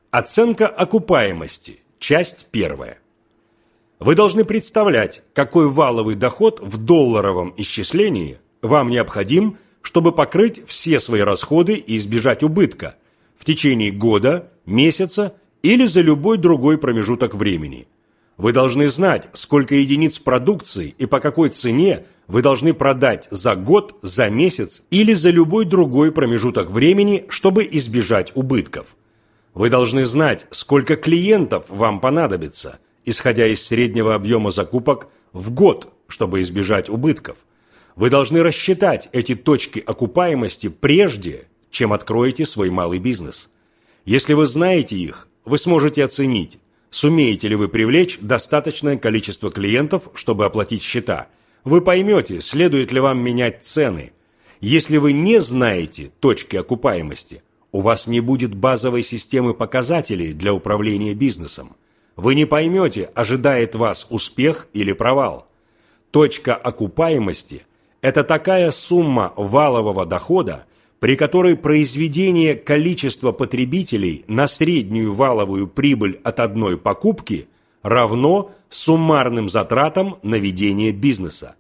Оценка окупаемости. Часть первая. Вы должны представлять, какой валовый доход в долларовом исчислении вам необходим, чтобы покрыть все свои расходы и избежать убытка в течение года, месяца или за любой другой промежуток времени. Вы должны знать, сколько единиц продукции и по какой цене вы должны продать за год, за месяц или за любой другой промежуток времени, чтобы избежать убытков. Вы должны знать, сколько клиентов вам понадобится, исходя из среднего объема закупок в год, чтобы избежать убытков. Вы должны рассчитать эти точки окупаемости прежде, чем откроете свой малый бизнес. Если вы знаете их, вы сможете оценить, сумеете ли вы привлечь достаточное количество клиентов, чтобы оплатить счета. Вы поймете, следует ли вам менять цены. Если вы не знаете точки окупаемости, у вас не будет базовой системы показателей для управления бизнесом. Вы не поймете, ожидает вас успех или провал. Точка окупаемости – это такая сумма валового дохода, при которой произведение количества потребителей на среднюю валовую прибыль от одной покупки равно суммарным затратам на ведение бизнеса.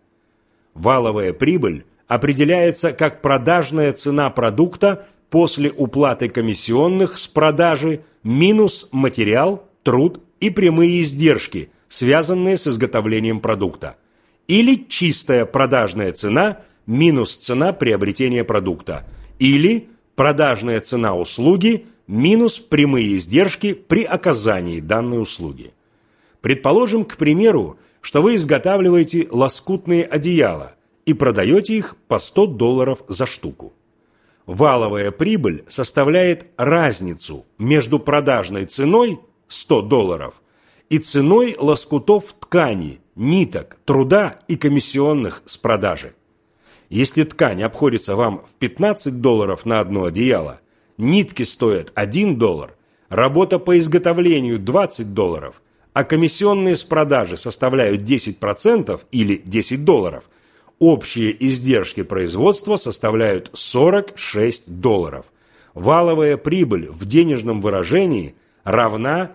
Валовая прибыль определяется как продажная цена продукта после уплаты комиссионных с продажи минус материал, труд и прямые издержки, связанные с изготовлением продукта, или чистая продажная цена минус цена приобретения продукта, или продажная цена услуги минус прямые издержки при оказании данной услуги. Предположим, к примеру, что вы изготавливаете лоскутные одеяла и продаете их по $100 за штуку. Валовая прибыль составляет разницу между продажной ценой $100 и ценой лоскутов ткани, ниток, труда и комиссионных с продажи. Если ткань обходится вам в $15 на одно одеяло, нитки стоят $1, работа по изготовлению $20, а комиссионные с продажи составляют 10% или $10, общие издержки производства составляют $46. Валовая прибыль в денежном выражении равна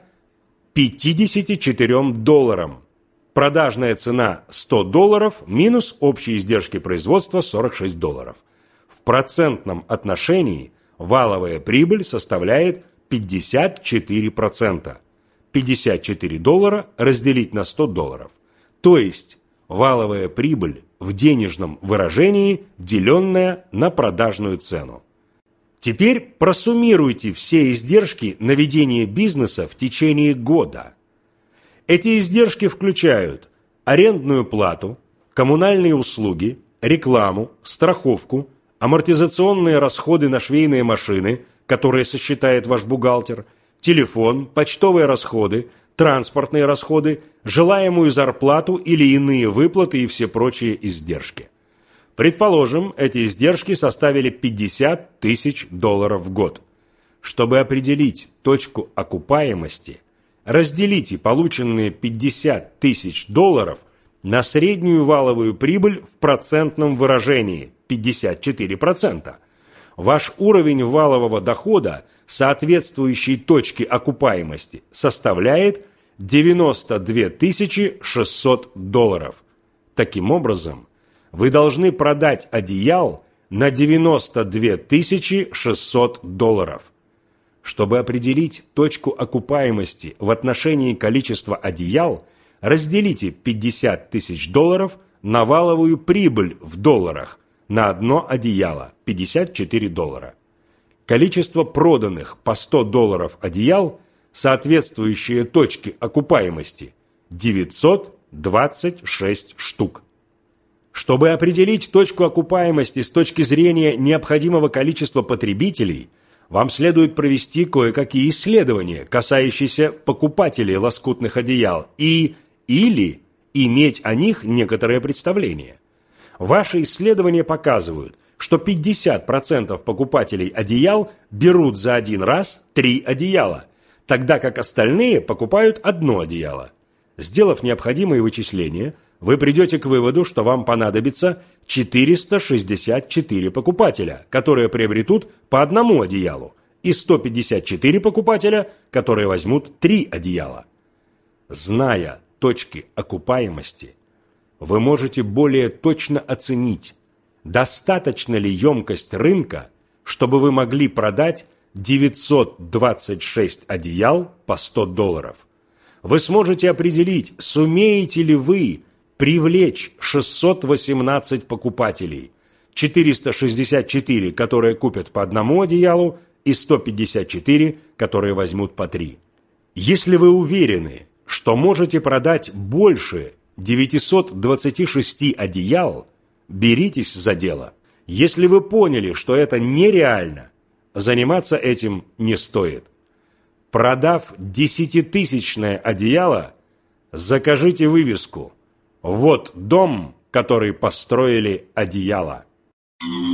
$54. Продажная цена $100 минус общие издержки производства $46. В процентном отношении валовая прибыль составляет 54%. $54 разделить на $100. То есть валовая прибыль в денежном выражении, деленная на продажную цену. Теперь просуммируйте все издержки на ведение бизнеса в течение года. Эти издержки включают арендную плату, коммунальные услуги, рекламу, страховку, амортизационные расходы на швейные машины, которые сосчитает ваш бухгалтер, телефон, почтовые расходы, транспортные расходы, желаемую зарплату или иные выплаты и все прочие издержки. Предположим, эти издержки составили $50 тысяч в год. Чтобы определить точку окупаемости, разделите полученные $50 тысяч на среднюю валовую прибыль в процентном выражении 54%. Ваш уровень валового дохода, соответствующий точке окупаемости, составляет $92 600. Таким образом, вы должны продать одеял на $92 600. Чтобы определить точку окупаемости в отношении количества одеял, разделите $50 тысяч на валовую прибыль в долларах на одно одеяло – $54. Количество проданных по $100 одеял, соответствующее точке окупаемости – 926 штук. Чтобы определить точку окупаемости с точки зрения необходимого количества потребителей, вам следует провести кое-какие исследования, касающиеся покупателей лоскутных одеял, или иметь о них некоторое представление. Ваши исследования показывают, что 50% покупателей одеял берут за один раз 3 одеяла, тогда как остальные покупают одно одеяло. Сделав необходимые вычисления, вы придете к выводу, что вам понадобится 464 покупателя, которые приобретут по одному одеялу, и 154 покупателя, которые возьмут 3 одеяла. Зная точки окупаемости, вы можете более точно оценить, достаточно ли емкость рынка, чтобы вы могли продать 926 одеял по $100. Вы сможете определить, сумеете ли вы привлечь 618 покупателей, 464, которые купят по одному одеялу, и 154, которые возьмут по 3. Если вы уверены, что можете продать больше 926 одеял, беритесь за дело. Если вы поняли, что это нереально, заниматься этим не стоит. Продав 10-тысячное одеяло, закажите вывеску: «Вот дом, который построили одеяло».